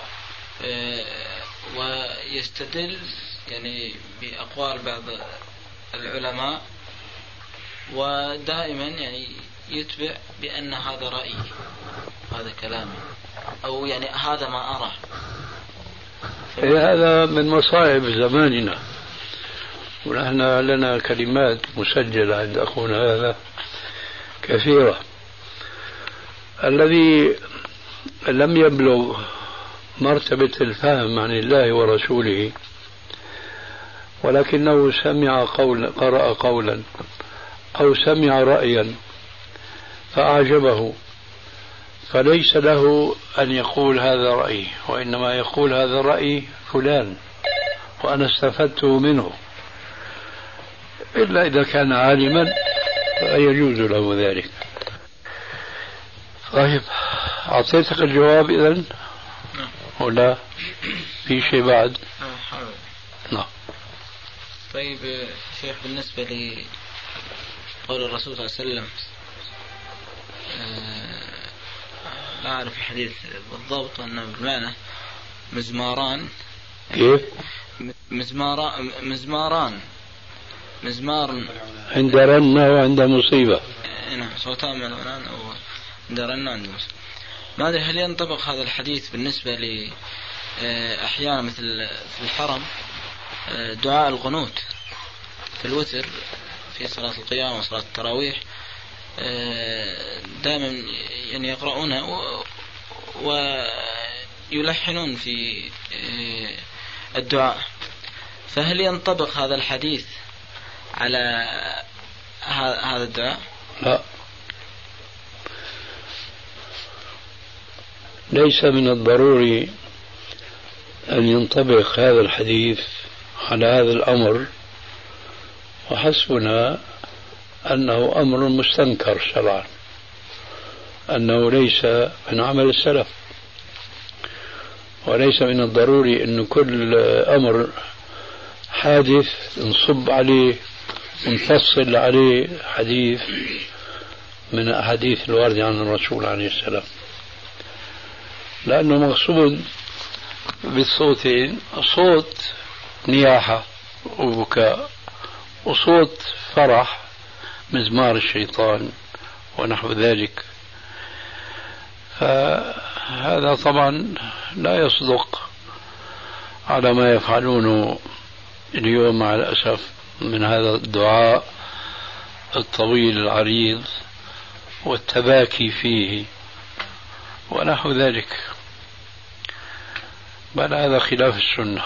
ويستدل يعني بأقوال بعض العلماء، ودائما يعني يتبع بأن هذا رأيي، هذا كلامي، أو يعني هذا ما أرى. هذا من مصائب زماننا، ونحن لنا كلمات مسجلة عند أخونا هذا كثيرة. الذي لم يبلغ مرتبة الفهم عن الله ورسوله ولكنه سمع قرأ قولا أو سمع رأيا فأعجبه، فليس له أن يقول هذا رأيي، وإنما يقول هذا رأي فلان وأنا استفدته منه، إلا إذا كان عالما فيجوز له ذلك. طيب، أعطيتك الجواب إذن ولا في شيء بعد؟ نعم. طيب شيخ، بالنسبة لقول الرسول صلى الله عليه وسلم، لا أعرف الحديث بالضبط أنه بالمعنى مزماران. كيف؟ مزمار عند رنة وعند مصيبة. نعم، صوتان ملعونان أو عند رنة وعند مصيبة. ما أدري هل ينطبق هذا الحديث بالنسبة أحيانا مثل في الحرم دعاء القنوت في الوتر في صلاة القيام وصلاة التراويح، دائما يعني يقرؤونها ويلحنون في الدعاء، فهل ينطبق هذا الحديث على هذا الدعاء؟ لا، ليس من الضروري أن ينطبق هذا الحديث على هذا الأمر، وحسبنا أنه أمر مستنكر شرعا، أنه ليس من عمل السلف، وليس من الضروري أن كل أمر حادث نصب عليه ونفصل عليه حديث من أحاديث الواردة عن الرسول عليه السلام، لأنه مقصود بالصوتين صوت نياحة وبكاء وصوت فرح مزمار الشيطان ونحو ذلك، فهذا طبعا لا يصدق على ما يفعلونه اليوم مع الأسف من هذا الدعاء الطويل العريض والتباكي فيه ونحو ذلك، بل هذا خلاف السنة.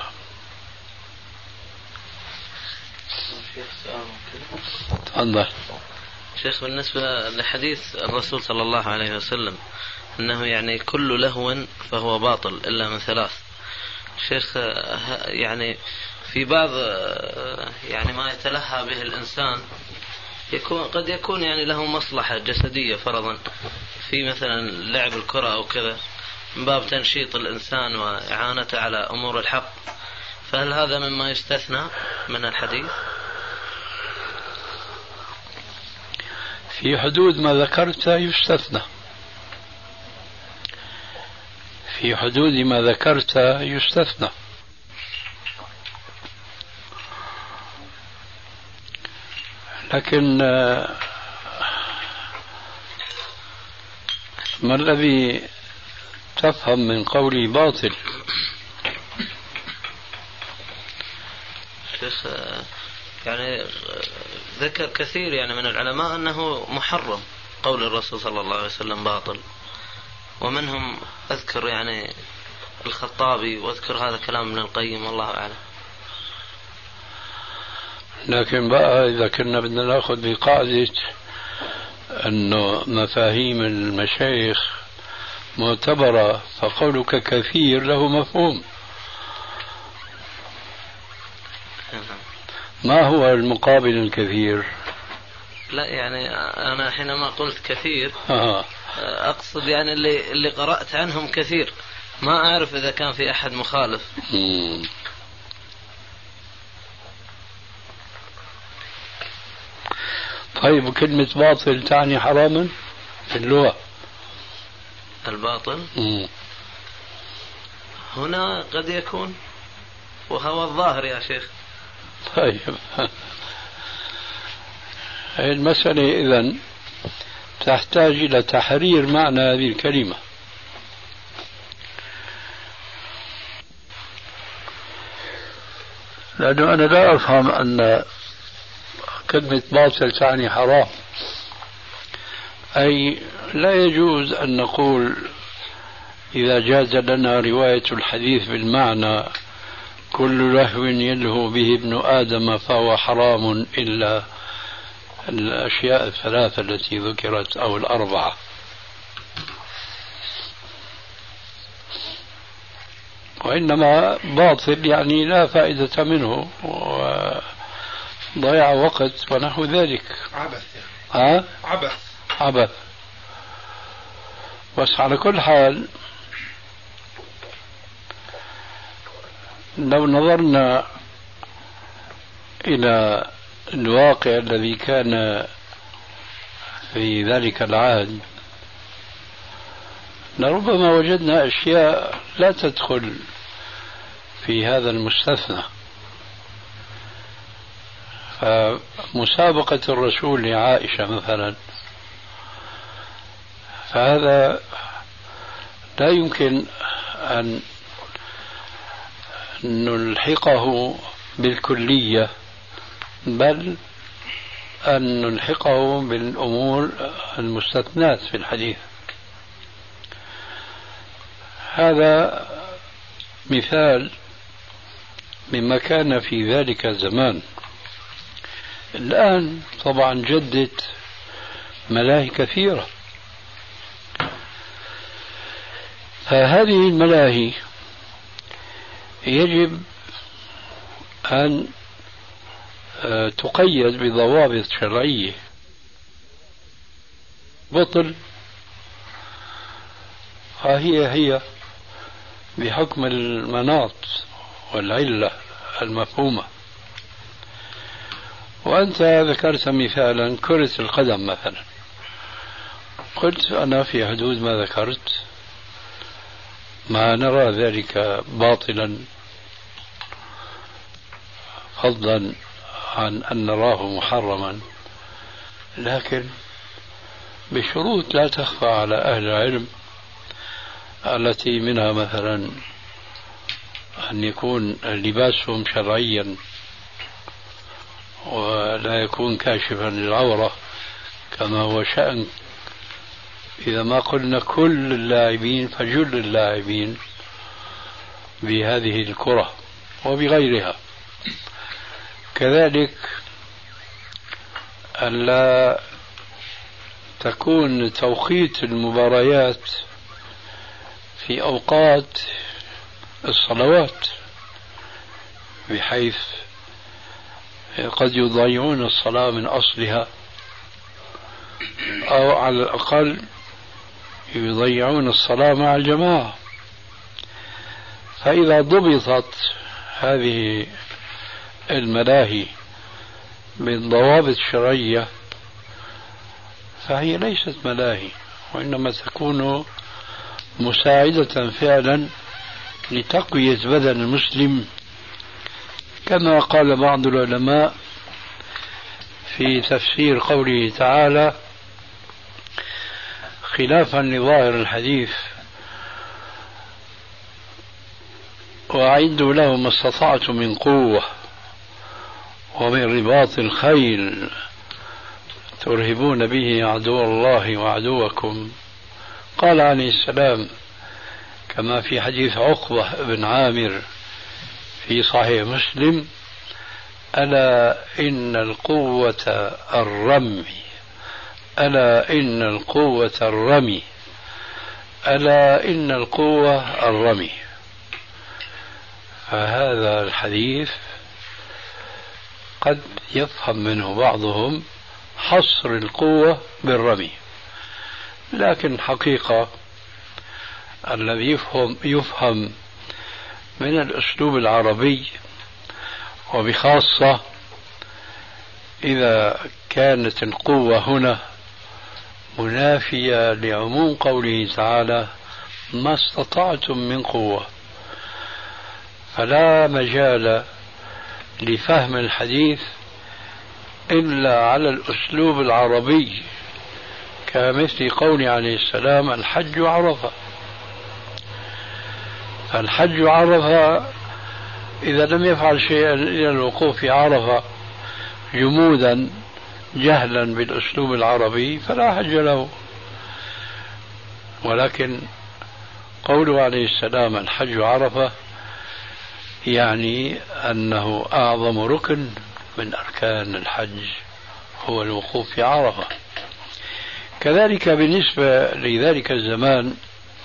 تفضل شيخ. بالنسبة لحديث الرسول صلى الله عليه وسلم أنه يعني كل لهو فهو باطل إلا من ثلاث، شيخ، يعني في بعض يعني ما يتلهى به الإنسان قد يكون يعني له مصلحة جسدية فرضا في مثلا لعب الكرة أو كذا من باب تنشيط الإنسان وإعانته على أمور الحق، فهل هذا مما يستثنى من الحديث؟ في حدود ما ذكرت يستثنى، في حدود ما ذكرت يستثنى، لكن ما الذي تفهم من قولي باطل؟ شيخ، يعني ذكر كثير يعني من العلماء أنه محرم، قول الرسول صلى الله عليه وسلم باطل، ومنهم أذكر يعني الخطابي، وأذكر هذا كلام ابن القيم، والله أعلم. لكن بقى إذا كنا بدنا نأخذ بقاعدة أنه مفاهيم المشايخ معتبرة، فقولك كثير له مفهوم. ما هو المقابل الكثير؟ لا يعني أنا حينما قلت كثير أقصد يعني اللي قرأت عنهم كثير، ما أعرف إذا كان في أحد مخالف. طيب، كلمة باطل تعني حراما في اللغة؟ الباطل هنا قد يكون، وهو الظاهر يا شيخ. طيب، هذه المسألة إذن تحتاج إلى تحرير معنى هذه الكلمة. لأنه أنا لا أفهم أن كلمة باطل تعني حرام، أي لا يجوز أن نقول إذا جاز لنا رواية الحديث بالمعنى كل لهو يلهو به ابن آدم فهو حرام إلا الأشياء الثلاثة التي ذكرت أو الأربعة. وإنما باطل يعني لا فائدة منه وضيع وقت ونحو ذلك. عبث يعني. عبث. بس على كل حال لو نظرنا إلى الواقع الذي كان في ذلك العهد لربما وجدنا أشياء لا تدخل في هذا المستثنى. فمسابقة الرسول لعائشة مثلا، فهذا لا يمكن أن نلحقه بالكلية، بل أن نلحقه بالأمور المستثنات في الحديث. هذا مثال مما كان في ذلك الزمان. الآن طبعا جدت ملاهي كثيرة، فهذه الملاهي يجب أن تقيد بضوابط شرعية. بطل هي بحكم المناط والعلة المفهومة. وأنت ذكرت مثالا كرة القدم مثلا، قلت أنا في حدود ما ذكرت ما نرى ذلك باطلا، فضلا عن أن نراه محرما، لكن بشروط لا تخفى على أهل العلم، التي منها مثلا أن يكون لباسهم شرعيا ولا يكون كاشفا للعورة كما هو شأن، إذا ما قلنا كل اللاعبين فجل اللاعبين بهذه الكرة وبغيرها. كذلك ألا تكون توقيت المباريات في أوقات الصلوات، بحيث قد يضيعون الصلاة من أصلها، أو على الأقل يضيعون الصلاة مع الجماعة. فإذا ضبطت هذه الملاهي بالضوابط الشرعية فهي ليست ملاهي، وإنما تكون مساعدة فعلا لتقوية بدن المسلم، كما قال بعض العلماء في تفسير قوله تعالى خلافا لظاهر الحديث: وأعدوا لهم ما استطعتم من قوة ومن رباط الخيل ترهبون به عدو الله وعدوكم. قال عليه السلام كما في حديث عقبة بن عامر في صحيح مسلم: ألا إن القوة الرمي، ألا إن القوة الرمي، ألا إن القوة الرمي. فهذا الحديث قد يفهم منه بعضهم حصر القوة بالرمي، لكن حقيقة الذي يفهم من الأسلوب العربي، وبخاصة إذا كانت القوة هنا منافية لعموم قوله تعالى: ما استطعتم من قوة، فلا مجال لفهم الحديث إلا على الأسلوب العربي، كمثل قول عليه السلام: الحج عرفة. الحج عرفة إذا لم يفعل شيئا إلى الوقوف في عرفة جمودا جهلا بالأسلوب العربي فلا حج له. ولكن قوله عليه السلام: الحج عرفة، يعني أنه أعظم ركن من أركان الحج هو الوقوف في عرفة. كذلك بالنسبة لذلك الزمان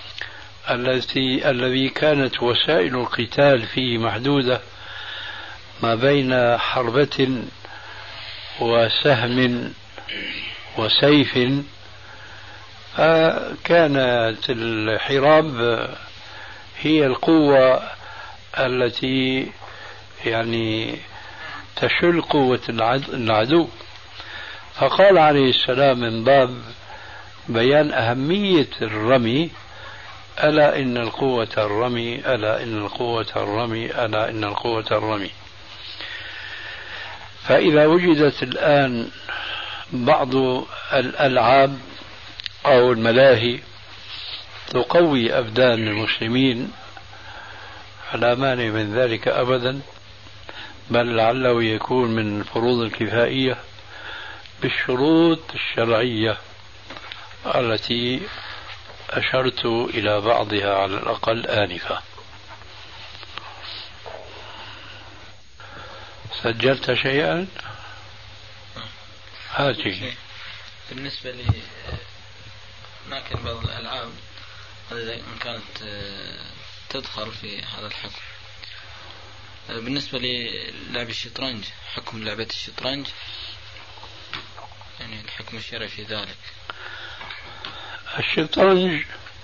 الذي كانت وسائل القتال فيه محدودة، ما بين حربة وسهم وسيف، كانت الحراب هي القوة التي يعني تشل قوة العدو. فقال عليه السلام من باب بيان أهمية الرمي: ألا إن القوة الرمي، ألا إن القوة الرمي، ألا إن القوة الرمي. فإذا وجدت الآن بعض الألعاب أو الملاهي تقوي أبدان المسلمين فلا مانع من ذلك أبدا، بل لعله يكون من الفروض الكفائية بالشروط الشرعية التي أشرت إلى بعضها على الأقل آنفا. سجلت شيئا؟ هاتي. بالنسبة لي لكن بعض الألعاب إن كانت تدخل في هذا الحكم. بالنسبة للعب الشطرنج، حكم لعبة الشطرنج، يعني الحكم الشرعي في ذلك. الشطرنج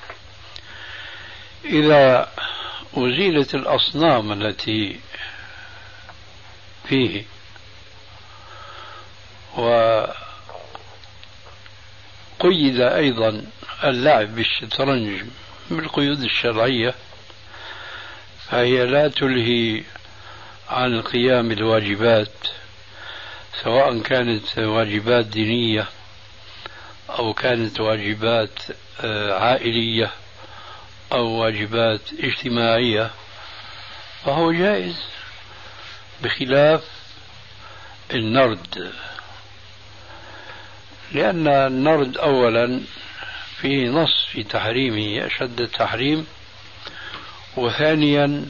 إذا أزيلت الأصنام التي فيه وقيد أيضا اللعب بالشطرنج بالقيود الشرعية، فهي لا تلهي عن القيام بالواجبات، سواء كانت واجبات دينية أو كانت واجبات عائلية أو واجبات اجتماعية، فهو جائز، بخلاف النرد، لأن النرد أولا فيه نص في تحريمه أشد التحريم، وثانيا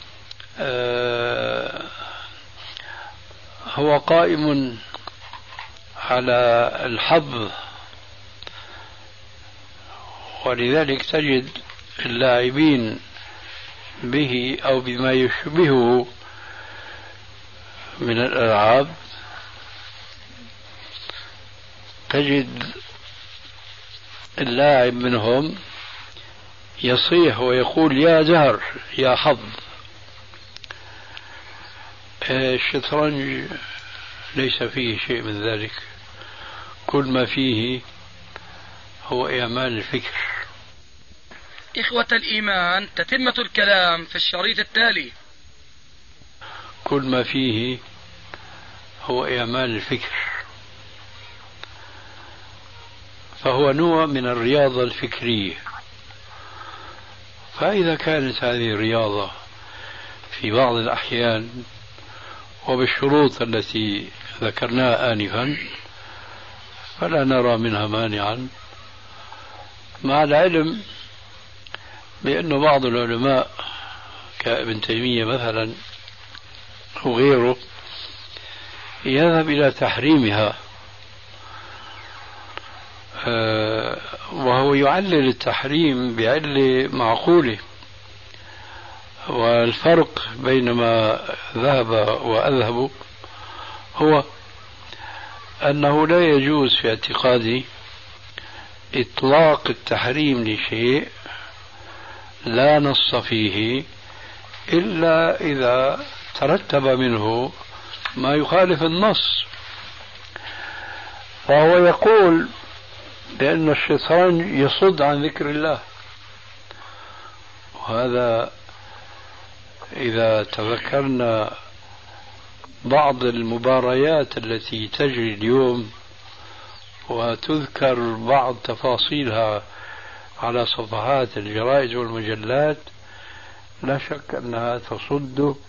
هو قائم على الحظ، ولذلك تجد اللاعبين به أو بما يشبهه من الألعاب، تجد اللاعب منهم يصيح ويقول: يا زهر يا حظ. الشطرنج ليس فيه شيء من ذلك، كل ما فيه هو إعمال الفكر. إخوة الإيمان، تتمة الكلام في الشريط التالي. كل ما فيه هو إعمال الفكر، فهو نوع من الرياضة الفكرية. فإذا كانت هذه الرياضة في بعض الأحيان وبالشروط التي ذكرناها آنفا فلا نرى منها مانعا، مع العلم بأن بعض العلماء كابن تيمية مثلا وغيره يذهب إلى تحريمها، وهو يعلل التحريم بعلة معقولة. والفرق بين ما ذهب وأذهب هو أنه لا يجوز في اعتقادي إطلاق التحريم لشيء لا نص فيه إلا إذا ترتب منه ما يخالف النص. فهو يقول بأن الشيطان يصد عن ذكر الله، وهذا إذا تذكرنا بعض المباريات التي تجري اليوم وتذكر بعض تفاصيلها على صفحات الجرائد والمجلات لا شك أنها تصد